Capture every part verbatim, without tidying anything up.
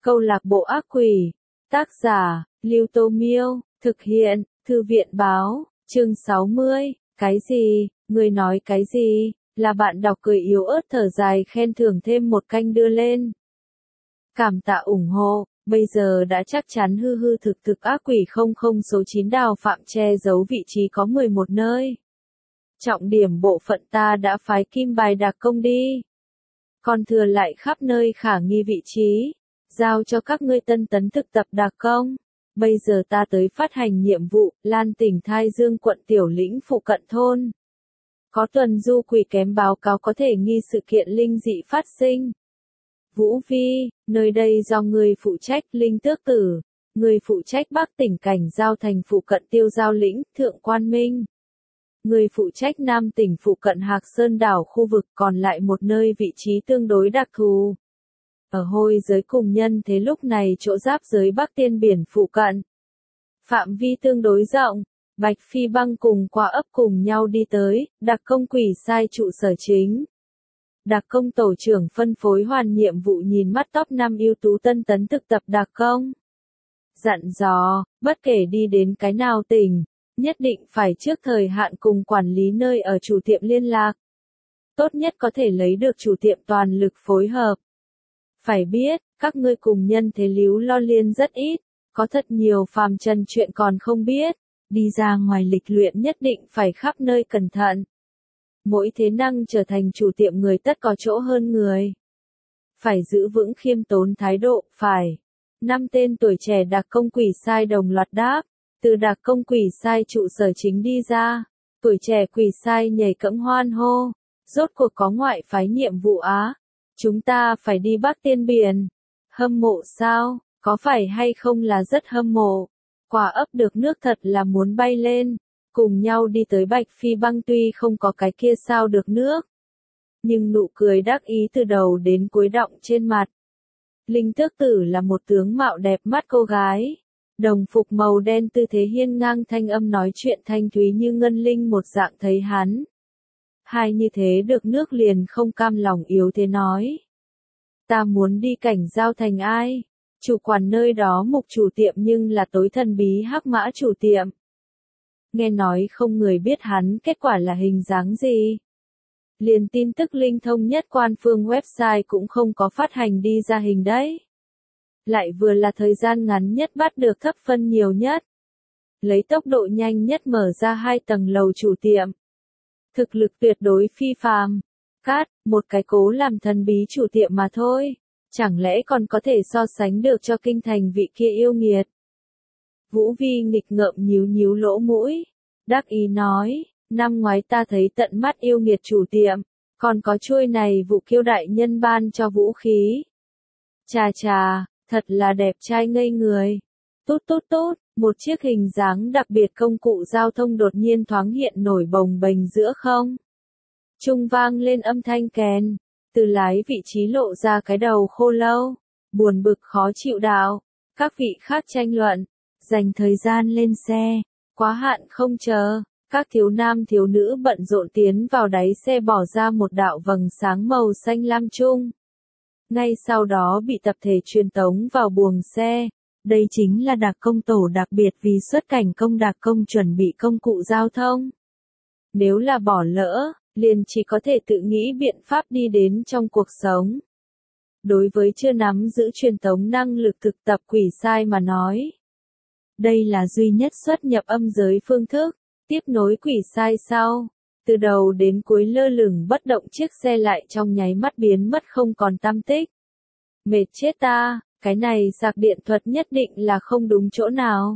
Câu lạc bộ ác quỷ. Tác giả, Lưu Tô Miêu. Thực hiện, Thư viện Báo. Chương sáu mươi. Cái gì? Người nói cái gì? Là bạn đọc cười yếu ớt thở dài khen thưởng thêm một canh đưa lên. Cảm tạ ủng hộ. Bây giờ đã chắc chắn hư hư thực thực ác quỷ không không số chín đào phạm che giấu vị trí có mười một nơi. Trọng điểm bộ phận ta đã phái kim bài đặc công đi. Còn thừa lại khắp nơi khả nghi vị trí. Giao cho các ngươi tân tấn thực tập đặc công. Bây giờ ta tới phát hành nhiệm vụ, Lan tỉnh Thai Dương quận Tiểu Lĩnh phụ cận thôn. Có tuần du quỷ kém báo cáo có thể nghi sự kiện linh dị phát sinh. Vũ Vi, nơi đây do người phụ trách Linh Tước Tử, người phụ trách Bắc tỉnh Cảnh Giao thành phụ cận Tiêu Giao Lĩnh, Thượng Quan Minh. Người phụ trách Nam tỉnh phụ cận Hạc Sơn đảo khu vực còn lại một nơi vị trí tương đối đặc thù. Ở hôi giới cùng nhân thế lúc này chỗ giáp giới Bắc Tiên Biển phụ cận. Phạm vi tương đối rộng, Bạch Phi Băng cùng qua ấp cùng nhau đi tới, đặc công quỷ sai trụ sở chính. Đặc công tổ trưởng phân phối hoàn nhiệm vụ nhìn mắt top năm ưu tú tân tấn thực tập đặc công. Dặn dò, bất kể đi đến cái nào tỉnh, nhất định phải trước thời hạn cùng quản lý nơi ở chủ tiệm liên lạc. Tốt nhất có thể lấy được chủ tiệm toàn lực phối hợp. Phải biết, các ngươi cùng nhân thế líu lo liên rất ít, có thật nhiều phàm trần chuyện còn không biết, đi ra ngoài lịch luyện nhất định phải khắp nơi cẩn thận. Mỗi thế năng trở thành chủ tiệm người tất có chỗ hơn người. Phải giữ vững khiêm tốn thái độ, phải. Năm tên tuổi trẻ đặc công quỷ sai đồng loạt đáp, từ đặc công quỷ sai trụ sở chính đi ra, tuổi trẻ quỷ sai nhảy cẫng hoan hô, rốt cuộc có ngoại phái nhiệm vụ á. Chúng ta phải đi Bắc Tiên Biển. Hâm mộ sao? Có phải hay không là rất hâm mộ? Quả ấp được nước thật là muốn bay lên. Cùng nhau đi tới Bạch Phi Băng tuy không có cái kia sao được nước. Nhưng nụ cười đắc ý từ đầu đến cuối đọng trên mặt. Linh Tước Tử là một tướng mạo đẹp mắt cô gái. Đồng phục màu đen tư thế hiên ngang thanh âm nói chuyện thanh thúy như ngân linh một dạng thấy hắn. Hai như thế được nước liền không cam lòng yếu thế nói. Ta muốn đi Cảnh Giao thành ai? Chủ quản nơi đó mục chủ tiệm nhưng là tối thần bí hắc mã chủ tiệm. Nghe nói không người biết hắn kết quả là hình dáng gì. Liền tin tức linh thông nhất quan phương website cũng không có phát hành đi ra hình đấy. Lại vừa là thời gian ngắn nhất bắt được thấp phân nhiều nhất. Lấy tốc độ nhanh nhất mở ra hai tầng lầu chủ tiệm. Thực lực tuyệt đối phi phàm. Cát, một cái cố làm thần bí chủ tiệm mà thôi. Chẳng lẽ còn có thể so sánh được cho kinh thành vị kia yêu nghiệt. Vũ Vi nghịch ngợm nhíu nhíu lỗ mũi. Đắc ý nói, năm ngoái ta thấy tận mắt yêu nghiệt chủ tiệm. Còn có chuôi này vụ kiêu đại nhân ban cho vũ khí. Chà chà, thật là đẹp trai ngây người. Tốt tốt tốt, một chiếc hình dáng đặc biệt công cụ giao thông đột nhiên thoáng hiện nổi bồng bềnh giữa không. Trung vang lên âm thanh kèn, từ lái vị trí lộ ra cái đầu khô lâu, buồn bực khó chịu đạo. Các vị khác tranh luận, dành thời gian lên xe, quá hạn không chờ. Các thiếu nam thiếu nữ bận rộn tiến vào đáy xe bỏ ra một đạo vầng sáng màu xanh lam chung. Ngay sau đó bị tập thể truyền tống vào buồng xe. Đây chính là đặc công tổ đặc biệt vì xuất cảnh công đặc công chuẩn bị công cụ giao thông. Nếu là bỏ lỡ, liền chỉ có thể tự nghĩ biện pháp đi đến trong cuộc sống. Đối với chưa nắm giữ truyền tống năng lực thực tập quỷ sai mà nói. Đây là duy nhất xuất nhập âm giới phương thức, tiếp nối quỷ sai sau. Từ đầu đến cuối lơ lửng bất động chiếc xe lại trong nháy mắt biến mất không còn tăm tích. Mệt chết ta, cái này sạc điện thuật nhất định là không đúng chỗ nào.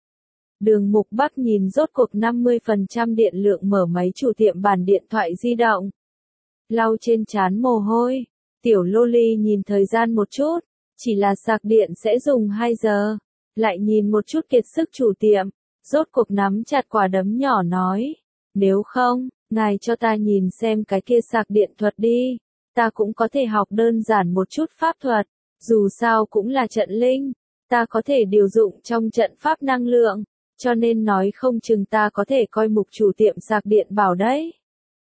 Đường Mục Bắc nhìn rốt cuộc năm mươi phần trăm điện lượng mở máy chủ tiệm bàn điện thoại di động. Lau trên trán mồ hôi, tiểu loli nhìn thời gian một chút, chỉ là sạc điện sẽ dùng hai giờ. Lại nhìn một chút kiệt sức chủ tiệm, rốt cuộc nắm chặt quả đấm nhỏ nói. Nếu không, ngài cho ta nhìn xem cái kia sạc điện thuật đi. Ta cũng có thể học đơn giản một chút pháp thuật. Dù sao cũng là trận linh. Ta có thể điều dụng trong trận pháp năng lượng. Cho nên nói không chừng ta có thể coi mục chủ tiệm sạc điện bảo đấy.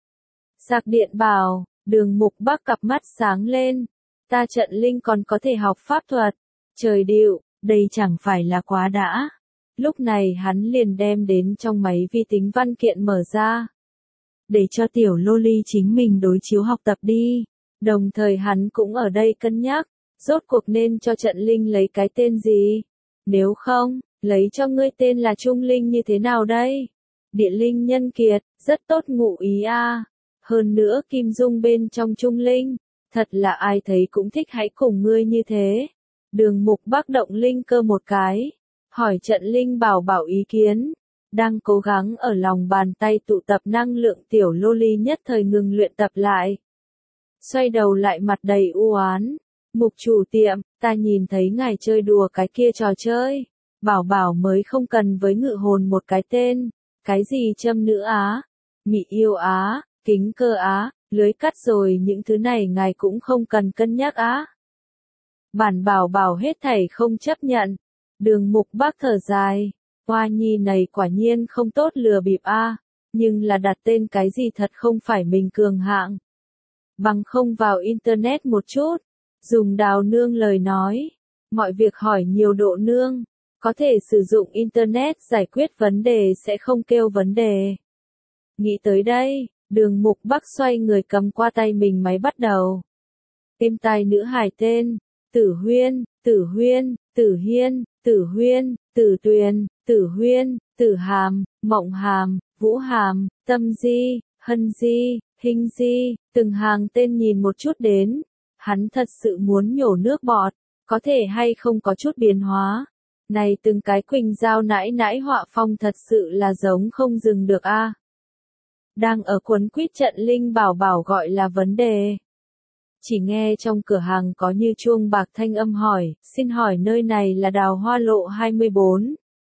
Sạc điện bảo, Đường Mục Bắc cặp mắt sáng lên. Ta trận linh còn có thể học pháp thuật. Trời điệu, đây chẳng phải là quá đã. Lúc này hắn liền đem đến trong máy vi tính văn kiện mở ra. Để cho tiểu loli chính mình đối chiếu học tập đi. Đồng thời hắn cũng ở đây cân nhắc, rốt cuộc nên cho trận linh lấy cái tên gì? Nếu không, lấy cho ngươi tên là Trung Linh như thế nào đây? Địa linh nhân kiệt, rất tốt ngụ ý a. Hơn nữa Kim Dung bên trong Trung Linh, thật là ai thấy cũng thích hãy cùng ngươi như thế. Đường Mục Bắc động linh cơ một cái, hỏi trận linh bảo bảo ý kiến. Đang cố gắng ở lòng bàn tay tụ tập năng lượng tiểu loli nhất thời ngừng luyện tập lại. Xoay đầu lại mặt đầy u oán. Mục chủ tiệm, ta nhìn thấy ngài chơi đùa cái kia trò chơi. Bảo bảo mới không cần với ngự hồn một cái tên. Cái gì châm nữ á, mị yêu á, kính cơ á, lưới cắt rồi những thứ này ngài cũng không cần cân nhắc á. Bản bảo bảo hết thảy không chấp nhận. Đường Mục Bắc thở dài. Hoa nhi này quả nhiên không tốt lừa bịp a, nhưng là đặt tên cái gì thật không phải mình cường hạng. Bằng không vào internet một chút, dùng đào nương lời nói, mọi việc hỏi nhiều độ nương, có thể sử dụng internet giải quyết vấn đề sẽ không kêu vấn đề. Nghĩ tới đây, Đường Mục Bắc xoay người cầm qua tay mình máy bắt đầu. Êm tai nữ hài tên, Tử Huyên, Tử Huyên, Tử Hiên, Tử Huyên, Tử Tuyền, Tử Huyên, Tử Hàm, Mộng Hàm, Vũ Hàm, Tâm Di, Hân Di, Hình Di, từng hàng tên nhìn một chút đến. Hắn thật sự muốn nhổ nước bọt, có thể hay không có chút biến hóa. Này từng cái Quỳnh Giao nãi nãi họa phong thật sự là giống không dừng được a. Đang ở cuốn quýt trận linh bảo bảo gọi là vấn đề. Chỉ nghe trong cửa hàng có như chuông bạc thanh âm hỏi, xin hỏi nơi này là Đào Hoa Lộ hai mươi bốn.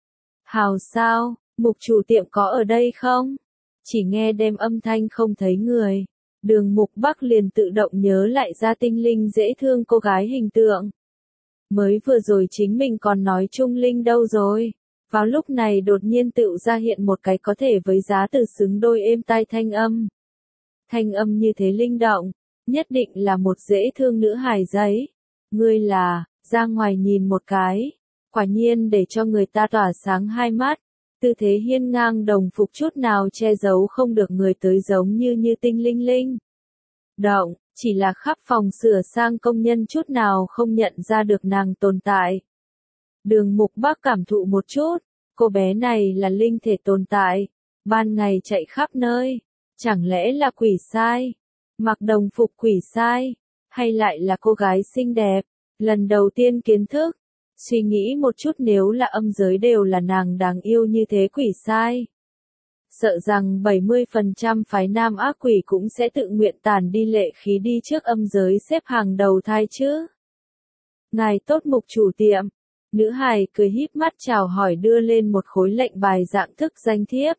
Hào sao, mục chủ tiệm có ở đây không? Chỉ nghe đem âm thanh không thấy người. Đường Mục Bắc liền tự động nhớ lại ra tinh linh dễ thương cô gái hình tượng. Mới vừa rồi chính mình còn nói Trung Linh đâu rồi. Vào lúc này đột nhiên tự ra hiện một cái có thể với giá từ xứng đôi êm tai thanh âm. Thanh âm như thế linh động, nhất định là một dễ thương nữ hài giấy. Ngươi là, ra ngoài nhìn một cái. Quả nhiên để cho người ta tỏa sáng hai mắt. Tư thế hiên ngang đồng phục chút nào che giấu không được người tới giống như như tinh linh linh. Động, chỉ là khắp phòng sửa sang công nhân chút nào không nhận ra được nàng tồn tại. Đường Mục Bắc cảm thụ một chút, cô bé này là linh thể tồn tại, ban ngày chạy khắp nơi, chẳng lẽ là quỷ sai, mặc đồng phục quỷ sai, hay lại là cô gái xinh đẹp, lần đầu tiên kiến thức, suy nghĩ một chút nếu là âm giới đều là nàng đáng yêu như thế quỷ sai. Sợ rằng bảy mươi phần trăm phái nam ác quỷ cũng sẽ tự nguyện tản đi lệ khí đi trước âm giới xếp hàng đầu thai chứ. Ngài tốt mục chủ tiệm. Nữ hài cười híp mắt chào hỏi đưa lên một khối lệnh bài dạng thức danh thiếp.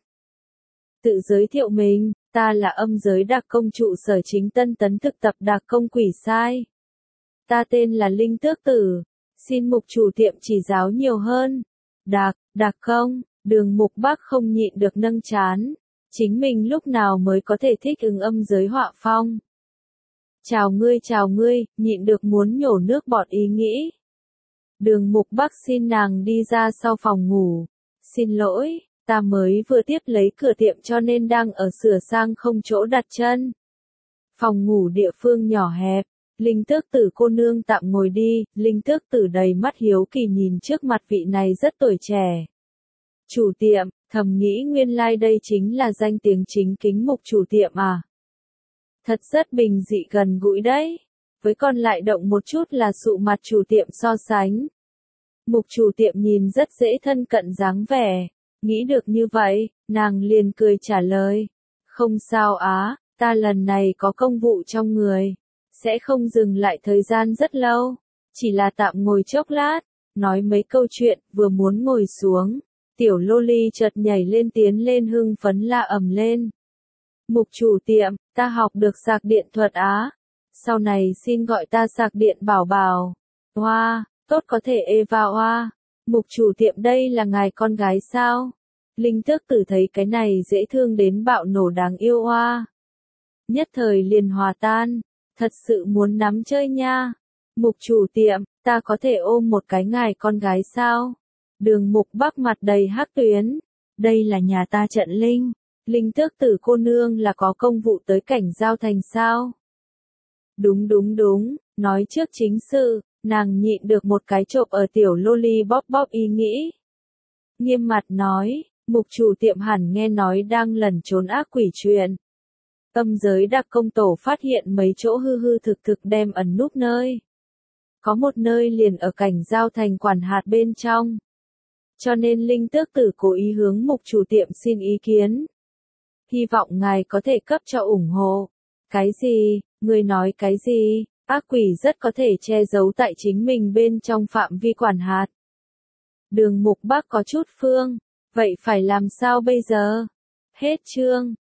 Tự giới thiệu mình, ta là âm giới đặc công trụ sở chính Tân Tấn thực tập đặc công quỷ sai. Ta tên là Linh Tước Tử, xin mục chủ tiệm chỉ giáo nhiều hơn. Đặc, đặc công, Đường Mục Bắc không nhịn được nâng chán. Chính mình lúc nào mới có thể thích ứng âm giới họa phong. Chào ngươi chào ngươi, nhịn được muốn nhổ nước bọt ý nghĩ. Đường Mục Bắc xin nàng đi ra sau phòng ngủ. Xin lỗi, ta mới vừa tiếp lấy cửa tiệm cho nên đang ở sửa sang không chỗ đặt chân. Phòng ngủ địa phương nhỏ hẹp. Linh Tước Tử cô nương tạm ngồi đi. Linh Tước Tử đầy mắt hiếu kỳ nhìn trước mặt vị này rất tuổi trẻ. Chủ tiệm, thầm nghĩ nguyên lai like đây chính là danh tiếng chính kính mục chủ tiệm à. Thật rất bình dị gần gũi đấy. Với còn lại động một chút là sụ mặt chủ tiệm so sánh. Mục chủ tiệm nhìn rất dễ thân cận dáng vẻ. Nghĩ được như vậy, nàng liền cười trả lời. Không sao á, ta lần này có công vụ trong người. Sẽ không dừng lại thời gian rất lâu. Chỉ là tạm ngồi chốc lát. Nói mấy câu chuyện, vừa muốn ngồi xuống. Tiểu loli chợt nhảy lên tiến lên hưng phấn la ầm lên. Mục chủ tiệm, ta học được sạc điện thuật á. Sau này xin gọi ta sạc điện bảo bảo. Hoa, tốt có thể Eva hoa. Mục chủ tiệm đây là ngài con gái sao? Linh Tước Tử thấy cái này dễ thương đến bạo nổ đáng yêu hoa. Nhất thời liền hòa tan. Thật sự muốn nắm chơi nha. Mục chủ tiệm, ta có thể ôm một cái ngài con gái sao? Đường Mục Bắc mặt đầy hắc tuyến. Đây là nhà ta Trận Linh. Linh Tước Tử cô nương là có công vụ tới cảnh giao thành sao? Đúng đúng đúng, nói trước chính sự, nàng nhịn được một cái chộp ở tiểu loli bóp bóp ý nghĩ. Nghiêm mặt nói, mục chủ tiệm hẳn nghe nói đang lẩn trốn ác quỷ chuyện. Âm giới đặc công tổ phát hiện mấy chỗ hư hư thực thực đem ẩn núp nơi. Có một nơi liền ở cảnh giao thành quản hạt bên trong. Cho nên Linh Tước Tử cố ý hướng mục chủ tiệm xin ý kiến. Hy vọng ngài có thể cấp cho ủng hộ. Cái gì, người nói cái gì, ác quỷ rất có thể che giấu tại chính mình bên trong phạm vi quản hạt. Đường Mục Bắc có chút phương, vậy phải làm sao bây giờ? Hết chương.